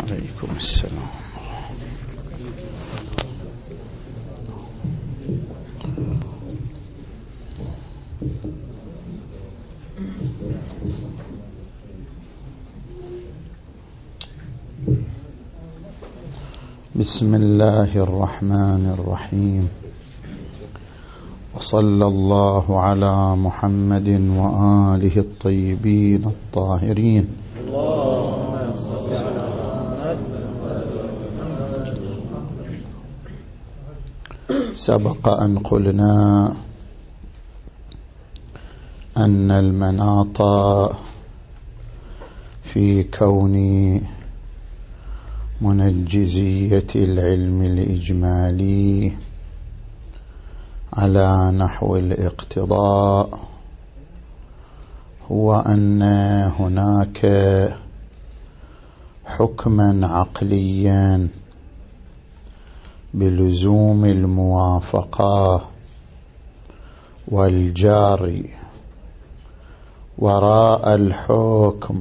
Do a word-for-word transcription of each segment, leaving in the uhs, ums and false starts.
عليكم السلام. بسم الله الرحمن الرحيم، وصلى الله على محمد وآله الطيبين الطاهرين. سبق أن قلنا أن المناط في كون منجزية العلم الإجمالي على نحو الاقتضاء هو أن هناك حكما عقليا بلزوم الموافقة والجاري وراء الحكم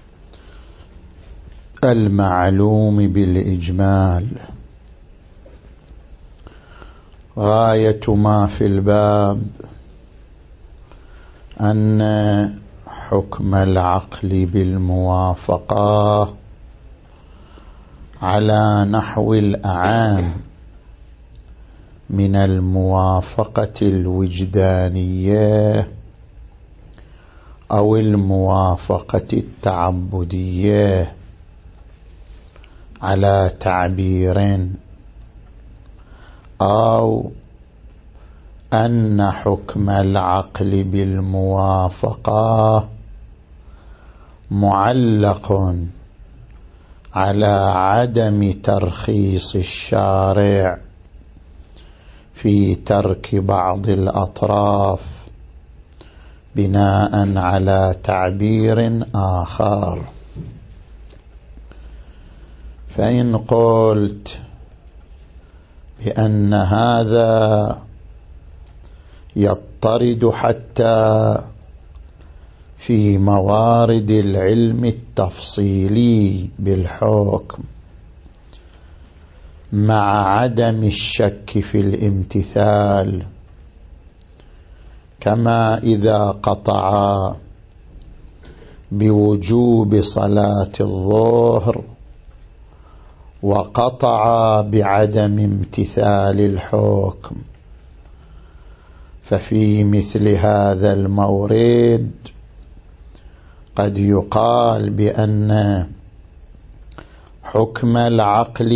المعلوم بالإجمال. غاية ما في الباب أن حكم العقل بالموافقة على نحو الأعام من الموافقة الوجدانية أو الموافقة التعبدية على تعبير، أو أن حكم العقل بالموافقة معلق على عدم ترخيص الشارع في ترك بعض الأطراف بناء على تعبير آخر. فإن قلت بأن هذا يضطرد حتى في موارد العلم التفصيلي بالحكم مع عدم الشك في الامتثال، كما إذا قطع بوجوب صلاة الظهر وقطع بعدم امتثال الحكم، ففي مثل هذا المورد قد يقال بأن حكم العقل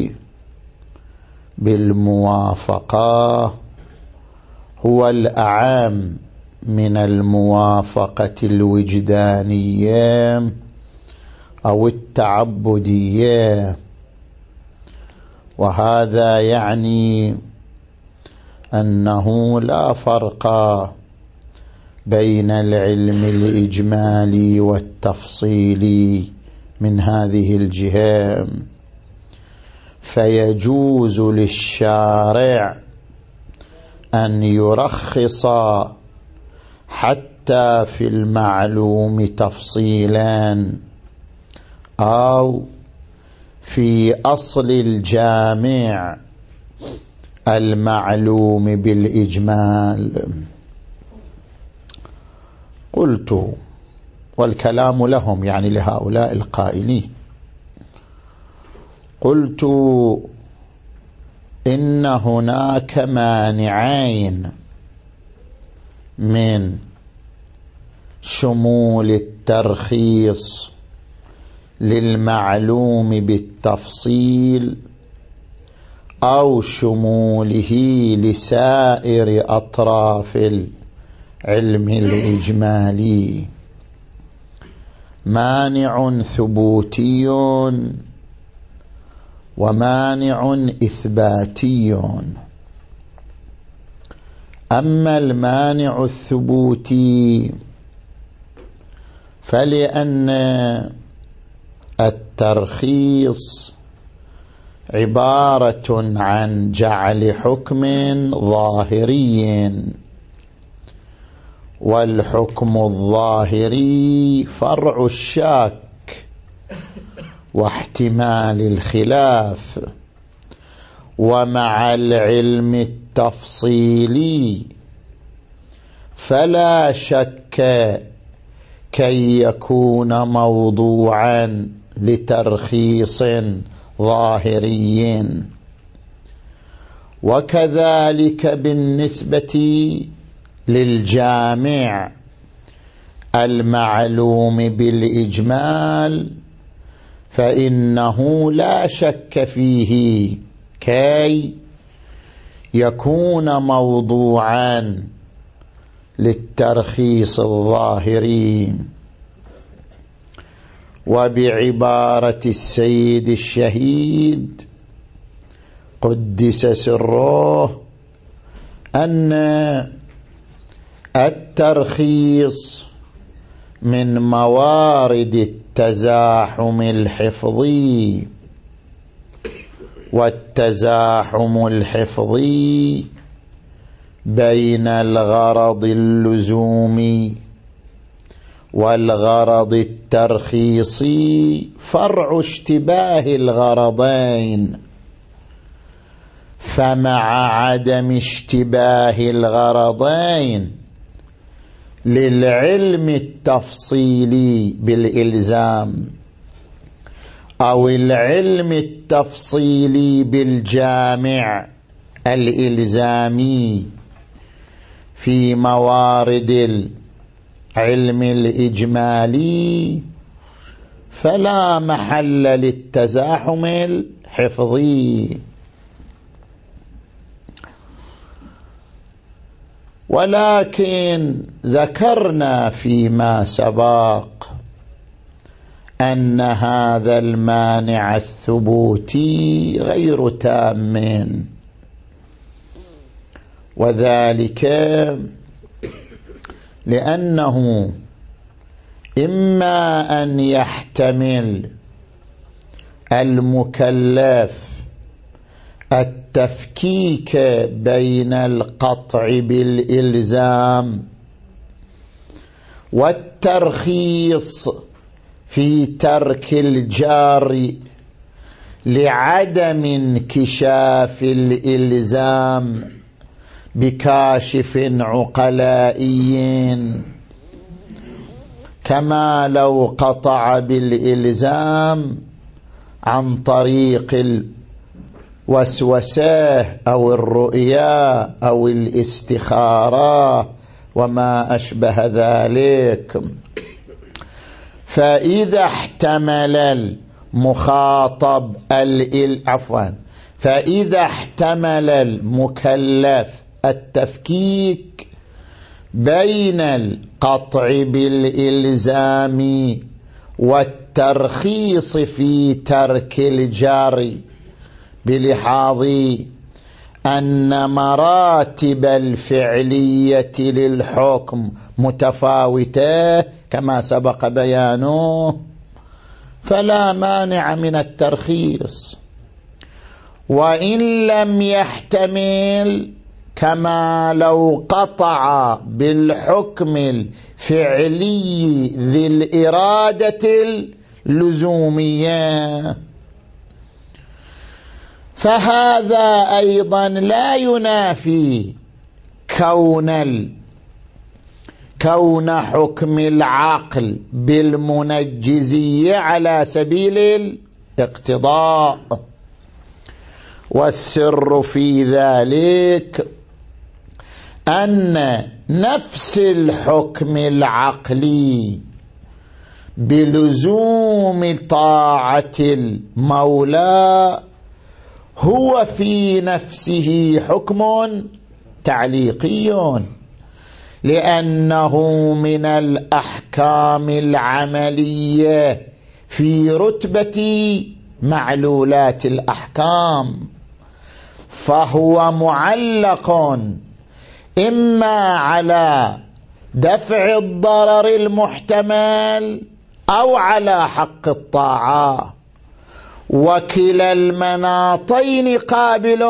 بالموافقة هو الأعم من الموافقة الوجدانية أو التعبدية، وهذا يعني أنه لا فرق بين العلم الإجمالي والتفصيلي من هذه الجهة، فيجوز للشارع أن يرخص حتى في المعلوم تفصيلا أو في أصل الجامع المعلوم بالإجمال. قلت، والكلام لهم يعني لهؤلاء القائلين، قلت إن هناك مانعين من شمول الترخيص للمعلوم بالتفصيل أو شموله لسائر أطراف العلم الإجمالي. مانع ثبوتي ومانع إثباتي. أما المانع الثبوتي فلأن الترخيص عبارة عن جعل حكم ظاهري، والحكم الظاهري فرع الشاك واحتمال الخلاف ومع العلم التفصيلي فلا شك كي يكون موضوعا لترخيص ظاهري. وكذلك بالنسبة للجامع المعلوم بالإجمال فإنه لا شك فيه كي يكون موضوعا للترخيص الظاهري. وبعبارة السيد الشهيد قدس سره أن الترخيص من موارد التزاحم الحفظي، والتزاحم الحفظي بين الغرض اللزومي والغرض الترخيصي فرع اشتباه الغرضين، فمع عدم اشتباه الغرضين للعلم التفصيلي بالإلزام أو العلم التفصيلي بالجامع الإلزامي في موارد العلم الإجمالي فلا محل للتزاحم الحفظي. ولكن ذكرنا فيما سبق أن هذا المانع الثبوتي غير تام، وذلك لأنه إما أن يحتمل المكلف التفكيك بين القطع بالإلزام والترخيص في ترك الجار لعدم انكشاف الإلزام بكاشف عقلائي، كما لو قطع بالإلزام عن طريق الوسوسة أو الرؤيا أو الاستخارة وما أشبه ذلك. فإذا احتمل المخاطب عفوا فإذا احتمل المكلف التفكيك بين القطع بالإلزام والترخيص في ترك الجار بلحاظ أن مراتب الفعلية للحكم متفاوتة كما سبق بيانه، فلا مانع من الترخيص. وإن لم يحتمل كما لو قطع بالحكم الفعلي ذي الإرادة اللزومية، فهذا أيضا لا ينافي كون كون حكم العقل بالمنجزية على سبيل الاقتضاء. والسر في ذلك أن نفس الحكم العقلي بلزوم طاعة المولى هو في نفسه حكم تعليقي، لأنه من الأحكام العملية في رتبة معلولات الأحكام، فهو معلق إما على دفع الضرر المحتمل أو على حق الطاعة، وكلا المناطين قابل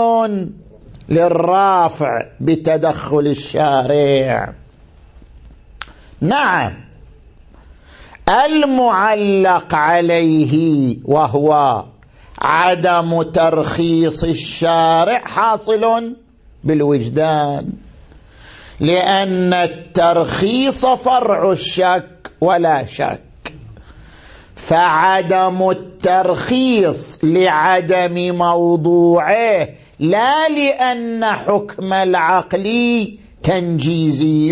للرافع بتدخل الشارع. نعم، المعلق عليه وهو عدم ترخيص الشارع حاصل بالوجدان، لأن الترخيص فرع الشك ولا شك، فعدم الترخيص لعدم موضوعه لا لأن حكم العقل تنجيزي،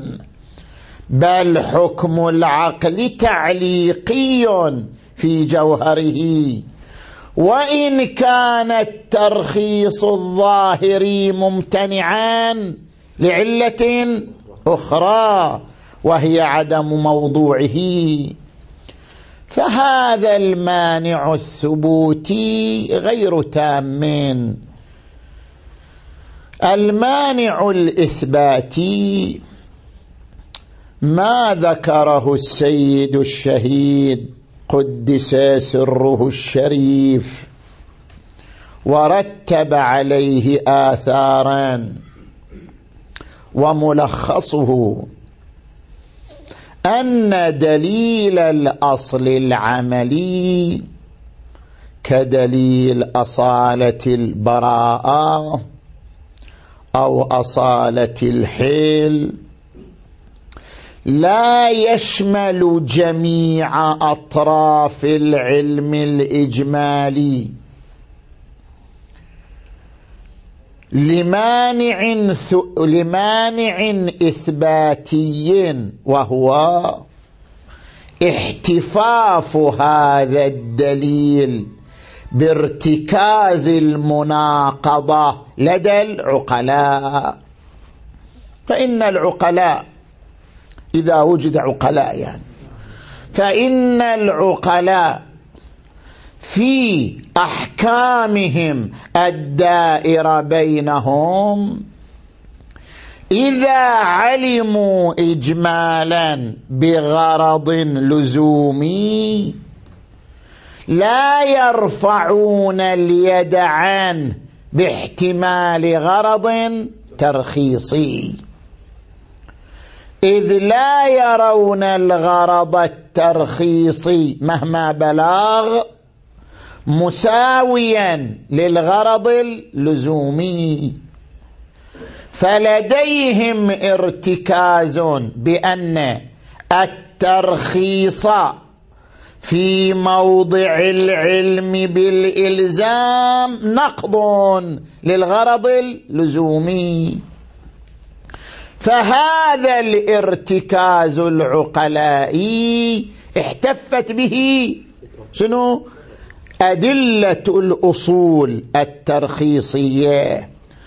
بل حكم العقل تعليقي في جوهره، وإن كان الترخيص الظاهري ممتنعا لعلة أخرى وهي عدم موضوعه. فهذا المانع الثبوتي غير تام. المانع الإثباتي ما ذكره السيد الشهيد قدس سره الشريف ورتب عليه آثارا، وملخصه أن دليل الأصل العملي كدليل أصالة البراءة أو أصالة الحل لا يشمل جميع أطراف العلم الإجمالي لمانع لمانع إثباتي، وهو احتفاف هذا الدليل بارتكاز المناقضة لدى العقلاء. فإن العقلاء إذا وجد عقلاء يعني فإن العقلاء في أحكامهم الدائرة بينهم إذا علموا إجمالا بغرض لزومي لا يرفعون اليد عنه باحتمال غرض ترخيصي، إذ لا يرون الغرض الترخيصي مهما بلغ مساويا للغرض اللزومي، فلديهم ارتكاز بأن الترخيص في موضع العلم بالإلزام نقض للغرض اللزومي. فهذا الارتكاز العقلائي احتفت به شنو؟ أدلة الأصول الترخيصية،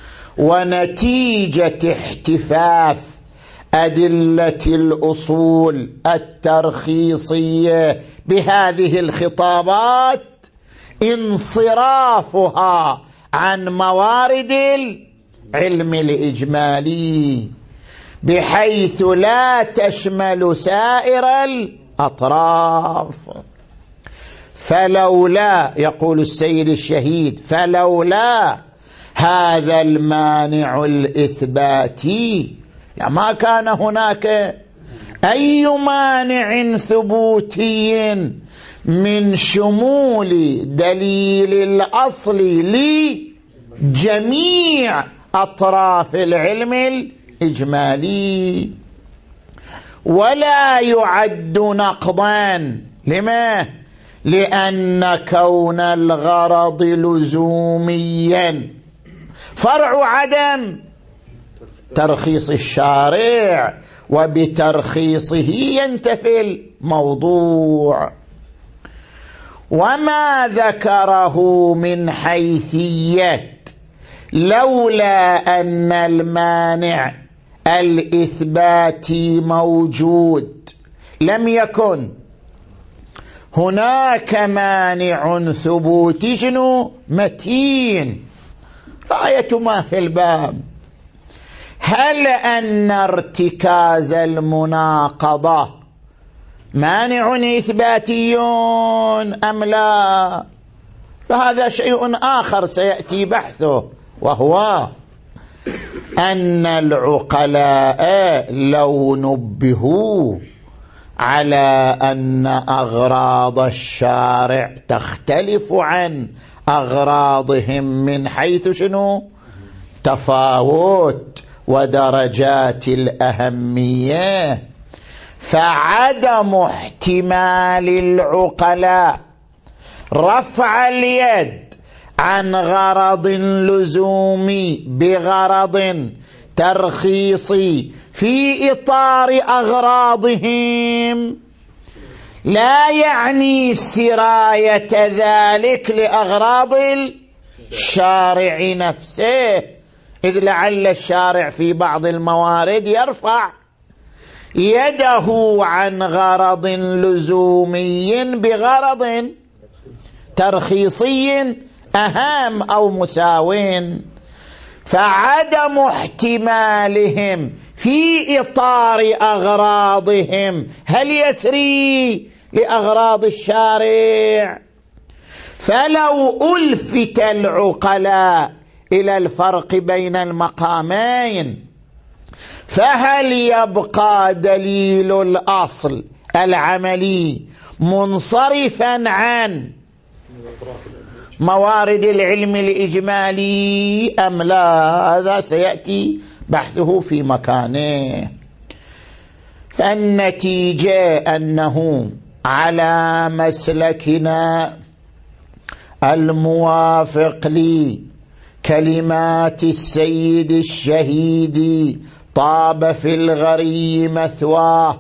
ونتيجة احتفاف أدلة الأصول الترخيصية بهذه الخطابات انصرافها عن موارد العلم الإجمالي بحيث لا تشمل سائر الأطراف. فلولا، يقول السيد الشهيد، فلولا هذا المانع الإثباتي ما كان هناك أي مانع ثبوتي من شمول دليل الأصل لجميع أطراف العلم الإجمالي، ولا يعد نقضا. لما؟ لأن كون الغرض لزوميا فرع عدم ترخيص الشارع، وبترخيصه ينتفي الموضوع. وما ذكره من حيثية لولا أن المانع الإثباتي موجود لم يكن هناك مانع ثبوتي شنو متين. غاية ما في الباب هل أن ارتكاز المناقضة مانع إثباتي أم لا؟ فهذا شيء آخر سيأتي بحثه، وهو أن العقلاء لو نبهوا على أن أغراض الشارع تختلف عن أغراضهم من حيث شنو؟ تفاوت ودرجات الأهمية. فعدم احتمال العقلاء رفع اليد عن غرض لزومي بغرض ترخيصي في إطار أغراضهم لا يعني سراية ذلك لأغراض الشارع نفسه، إذ لعل الشارع في بعض الموارد يرفع يده عن غرض لزومي بغرض ترخيصي أهم أو مساوٍ. فعدم احتمالهم في إطار أغراضهم هل يسري لأغراض الشارع؟ فلو ألفت العقلاء إلى الفرق بين المقامين فهل يبقى دليل الأصل العملي منصرفا عن موارد العلم الإجمالي أم لا؟ هذا سيأتي بحثه في مكانه. فالنتيجة أنه على مسلكنا الموافق لكلمات السيد الشهيد طاب في الغري مثواه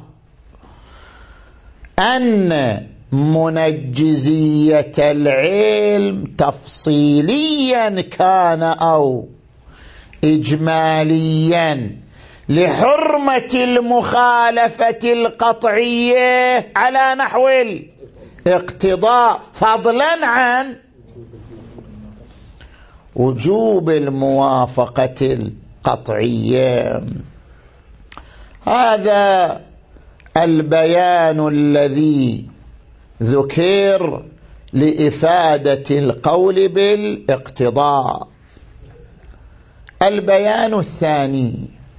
أن منجزية العلم تفصيليا كان أو إجماليا لحرمة المخالفة القطعية على نحو الاقتضاء فضلا عن وجوب الموافقة القطعية. هذا البيان الذي ذكر لإفادة القول بالاقتضاء. البيان الثاني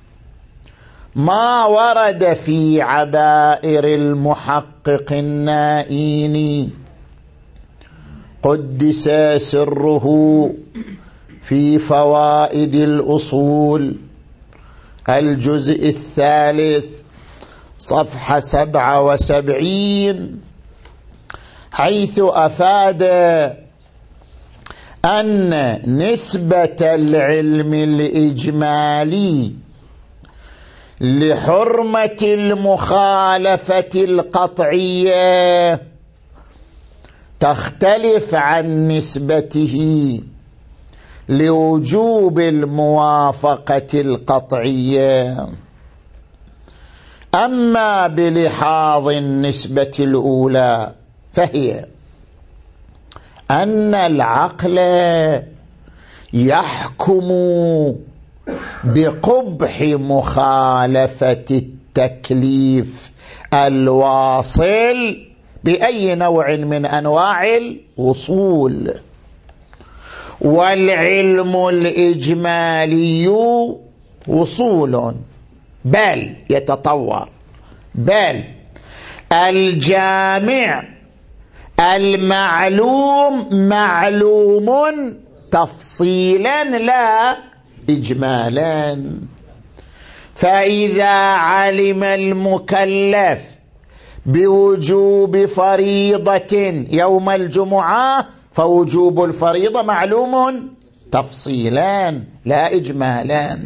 ما ورد في عبائر المحقق النائين قدس سره في فوائد الأصول الجزء الثالث صفحة سبعة وسبعين، حيث أفاد أن نسبة العلم الإجمالي لحرمة المخالفة القطعية تختلف عن نسبته لوجوب الموافقة القطعية. أما بلحاظ النسبة الأولى فهي أن العقل يحكم بقبح مخالفة التكليف الواصل بأي نوع من أنواع الوصول، والعلم الإجمالي وصول بل يتطور، بل الجامع المعلوم معلوم تفصيلا لا إجمالا. فإذا علم المكلف بوجوب فريضة يوم الجمعة فوجوب الفريضة معلوم تفصيلا لا إجمالا.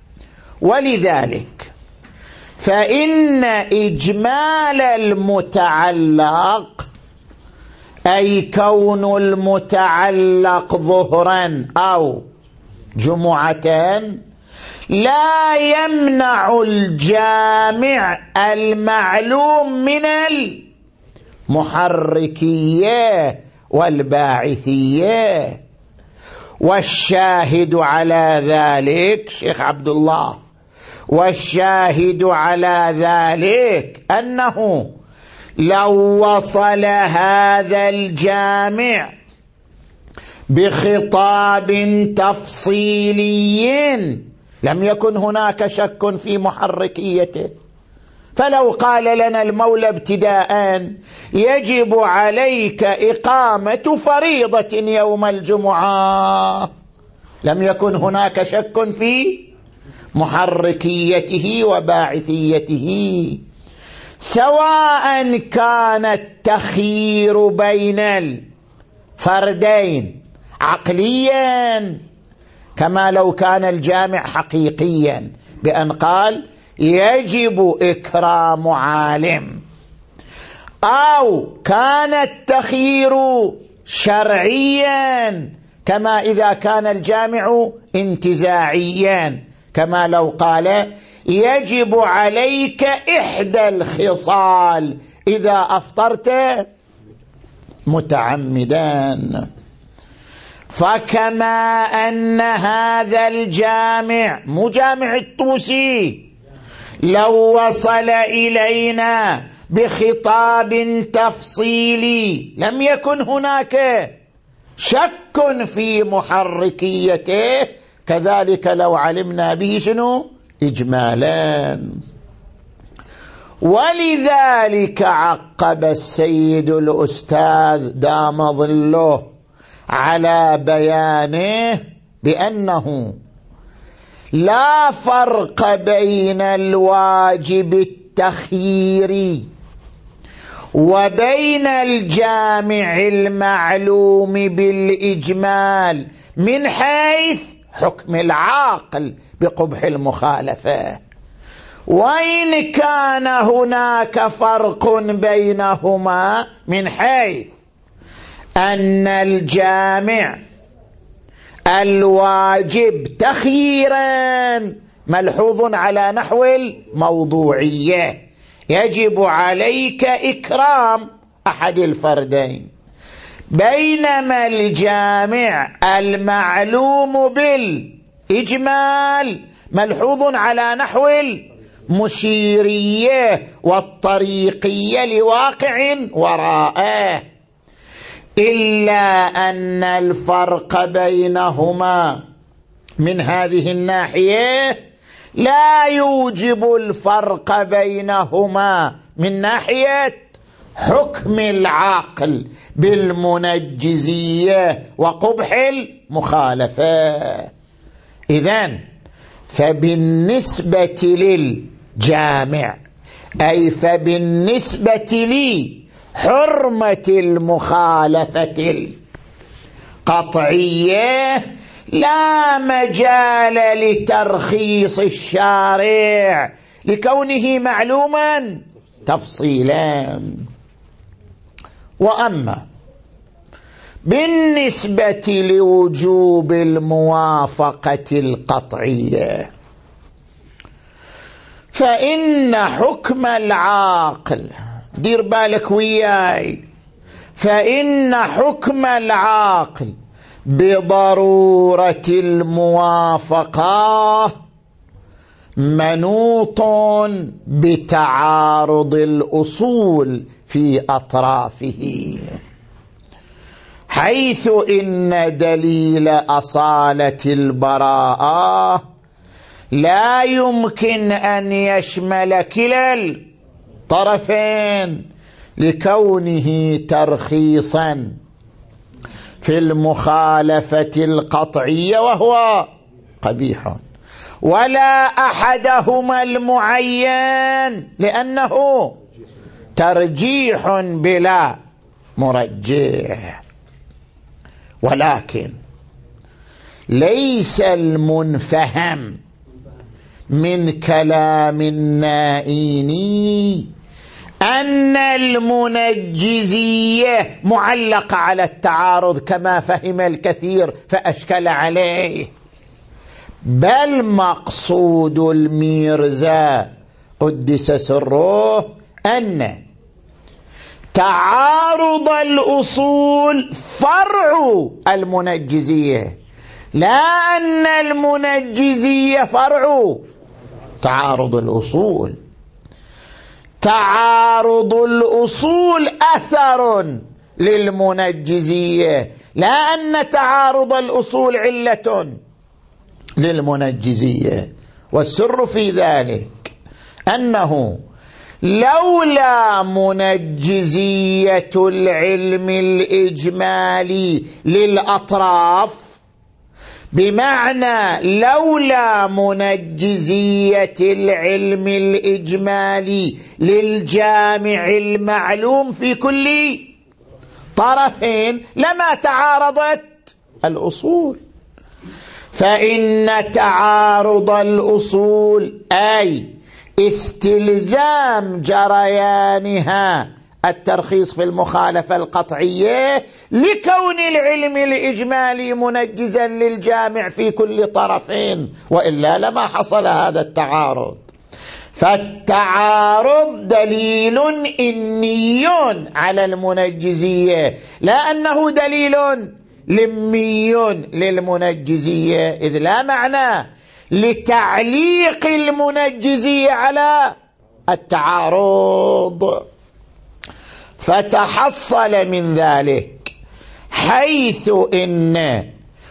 ولذلك فإن إجمال المتعلق أي كون المتعلق ظهرا أو جمعتان لا يمنع الجامع المعلوم من المحركية والباعثية. والشاهد على ذلك شيخ عبد الله، والشاهد على ذلك أنه لو وصل هذا الجامع بخطاب تفصيلي لم يكن هناك شك في محركيته، فلو قال لنا المولى ابتداء يجب عليك إقامة فريضة يوم الجمعة، لم يكن هناك شك في محركيته وباعثيته، سواء كان التخيير بين الفردين عقليا كما لو كان الجامع حقيقيا بأن قال يجب إكرام عالم، أو كان التخيير شرعيا كما إذا كان الجامع انتزاعيا كما لو قال يجب عليك إحدى الخصال إذا أفطرت متعمدا. فكما أن هذا الجامع مجامع الطوسي لو وصل إلينا بخطاب تفصيلي لم يكن هناك شك في محركيته، كذلك لو علمنا به شنو إجمالا. ولذلك عقب السيد الأستاذ دام ظله على بيانه بأنه لا فرق بين الواجب التخييري وبين الجامع المعلوم بالإجمال من حيث حكم العاقل بقبح المخالفة، وإن كان هناك فرق بينهما من حيث أن الجامع الواجب تخييرا ملحوظ على نحو الموضوعية، يجب عليك إكرام أحد الفردين، بينما الجامع المعلوم بالإجمال ملحوظ على نحو المشيرية والطريقية لواقع وراءه، إلا أن الفرق بينهما من هذه الناحية لا يوجب الفرق بينهما من ناحية حكم العقل بالمنجزية وقبح المخالفة. إذن فبالنسبة للجامع أي فبالنسبة لي حرمة المخالفة القطعية لا مجال لترخيص الشارع لكونه معلوما تفصيلا. وأما بالنسبة لوجوب الموافقة القطعية فإن حكم العاقل، دير بالك وياي، فإن حكم العاقل بضرورة الموافقة منوط بتعارض الأصول في أطرافه، حيث إن دليل أصالة البراءة لا يمكن أن يشمل كلا الطرفين لكونه ترخيصا في المخالفة القطعية وهو قبيح، ولا أحدهما المعين لأنه ترجيح بلا مرجح. ولكن ليس المنفهم من كلام النائيني أن المنجزية معلقة على التعارض كما فهم الكثير فأشكل عليه، بل مقصود الميرزا قدس سره أن تعارض الأصول فرع المنجزية، لا أن المنجزية فرع تعارض الأصول. تعارض الأصول أثر للمنجزية، لا أن تعارض الأصول علة للمنجزية. والسر في ذلك أنه لولا منجزية العلم الإجمالي للأطراف، بمعنى لولا منجزية العلم الإجمالي للجامع المعلوم في كل طرفين لما تعارضت الأصول. فإن تعارض الأصول أي استلزام جريانها الترخيص في المخالفة القطعية لكون العلم الإجمالي منجزا للجامع في كل طرفين، وإلا لما حصل هذا التعارض. فالتعارض دليل إني على المنجزية، لا أنه دليل لمي للمنجزية، إذ لا معنى لتعليق المنجزية على التعارض. فتحصل من ذلك حيث إن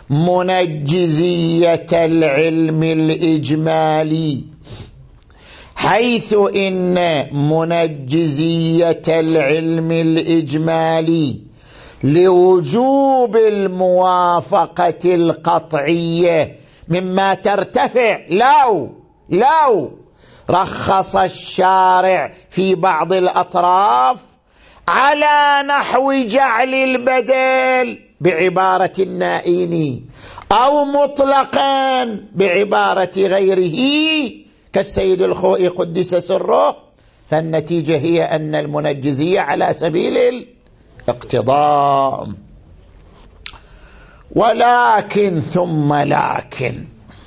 منجزية العلم الإجمالي حيث إن منجزية العلم الإجمالي لوجوب الموافقة القطعية مما ترتفع لو لو رخص الشارع في بعض الأطراف على نحو جعل البدل بعبارة النائين أو مطلقا بعبارة غيره كالسيد الخوئي قدس سره، فالنتيجة هي أن المنجزية على سبيل الاقتضاء. ولكن ثم لكن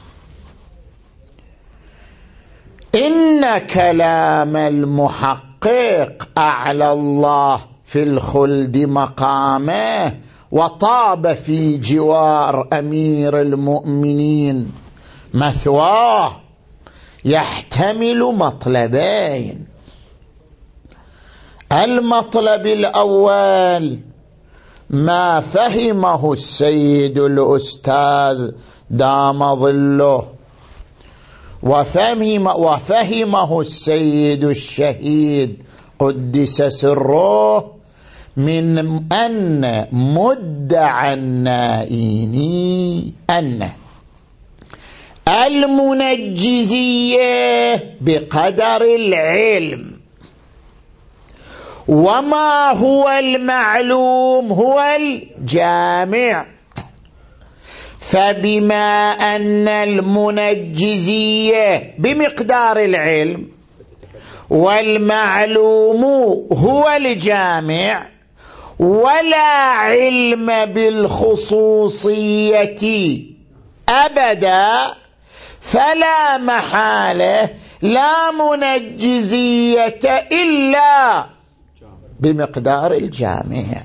إن كلام المحقق أعلى الله في الخلد مقامه وطاب في جوار أمير المؤمنين مثواه يحتمل مطلبين. المطلب الأول ما فهمه السيد الأستاذ دام ظله وفهم وفهمه السيد الشهيد قدس سره من أن مدعى النائين أن المنجزية بقدر العلم، وما هو المعلوم هو الجامع. فبما أن المنجزية بمقدار العلم والمعلوم هو الجامع ولا علم بالخصوصية أبدا، فلا محالة لا منجزية إلا بمقدار الجامع.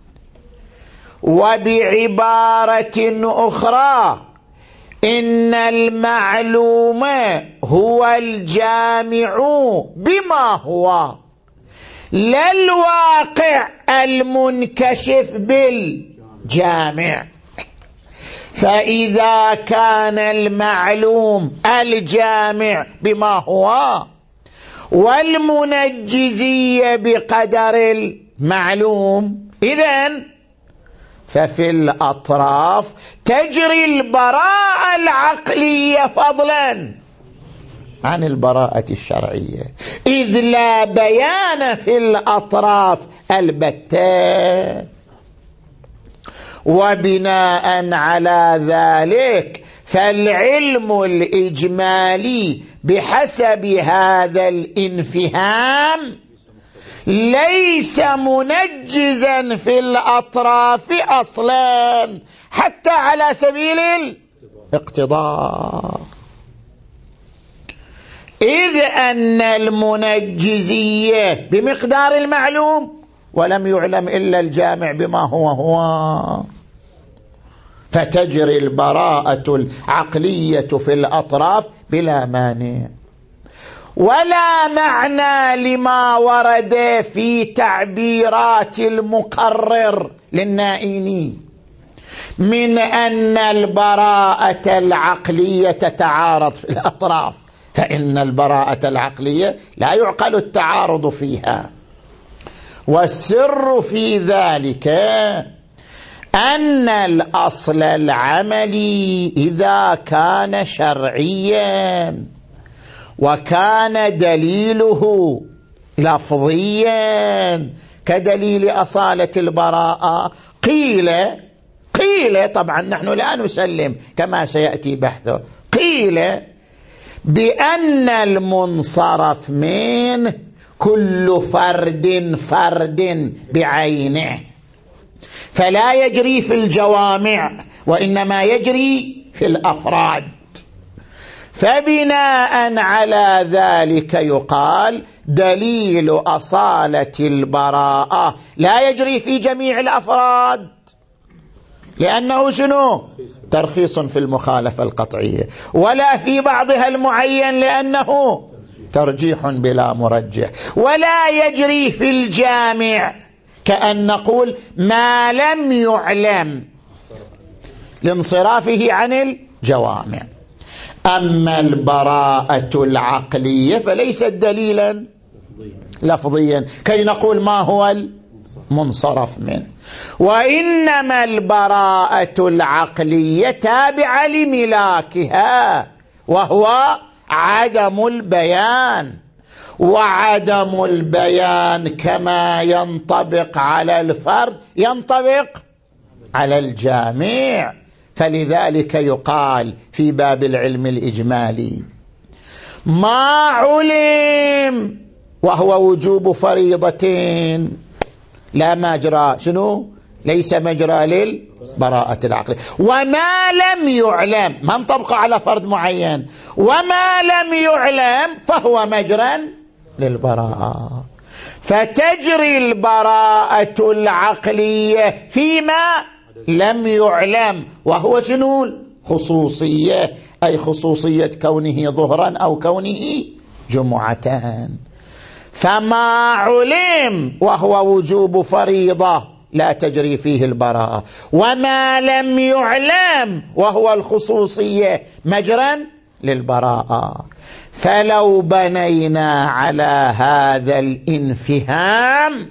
وبعبارة أخرى إن المعلوم هو الجامع بما هو، لا الواقع المنكشف بالجامع. فإذا كان المعلوم الجامع بما هو والمنجزية بقدر المعلوم، إذن ففي الأطراف تجري البراءة العقلية فضلا عن البراءة الشرعية، إذ لا بيان في الأطراف البتة. وبناء على ذلك فالعلم الإجمالي بحسب هذا الانفهام ليس منجزا في الأطراف أصلا حتى على سبيل الاقتضاء، إذ أن المنجزية بمقدار المعلوم ولم يعلم إلا الجامع بما هو هو، فتجري البراءة العقلية في الأطراف بلا مانع. ولا معنى لما ورد في تعبيرات المقرر للنائين من أن البراءة العقلية تتعارض في الأطراف، فإن البراءة العقلية لا يعقل التعارض فيها. والسر في ذلك أن الأصل العملي إذا كان شرعيا وكان دليله لفظيا كدليل أصالة البراءة قيل قيل طبعا نحن لا نسلم كما سيأتي بحثه، قيل بأن المنصرف منه كل فرد فرد بعينه، فلا يجري في الجوامع وإنما يجري في الأفراد. فبناء على ذلك يقال دليل أصالة البراءة لا يجري في جميع الأفراد، لأنه شنو؟ ترخيص في المخالفة القطعية، ولا في بعضها المعين لأنه ترجيح بلا مرجح، ولا يجري في الجامع كأن نقول ما لم يعلم لانصرافه عن الجوامع. أما البراءة العقلية فليست دليلا لفظيا كي نقول ما هو المنصرف منه، وإنما البراءة العقلية تابعة لملاكها وهو عدم البيان، وعدم البيان كما ينطبق على الفرد ينطبق على الجامع. فلذلك يقال في باب العلم الإجمالي ما علم وهو وجوب فريضتين لا مجرى شنو ليس مجرى للبراءة العقلية، وما لم يعلم ما انطبق على فرد معين وما لم يعلم فهو مجرى للبراءة. فتجري البراءة العقلية فيما لم يعلم وهو شنو خصوصية، أي خصوصية كونه ظهرا أو كونه جمعتان. فما علم وهو وجوب فريضة لا تجري فيه البراءة، وما لم يعلم وهو الخصوصية مجرا للبراءة. فلو بنينا على هذا الانفهام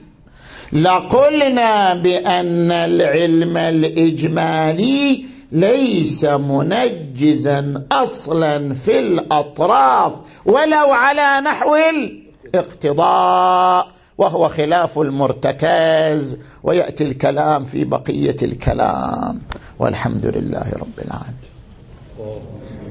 لقلنا بأن العلم الإجمالي ليس منجزا أصلا في الأطراف ولو على نحو الاقتضاء، وهو خلاف المرتكز، ويأتي الكلام في بقية الكلام، والحمد لله رب العالمين.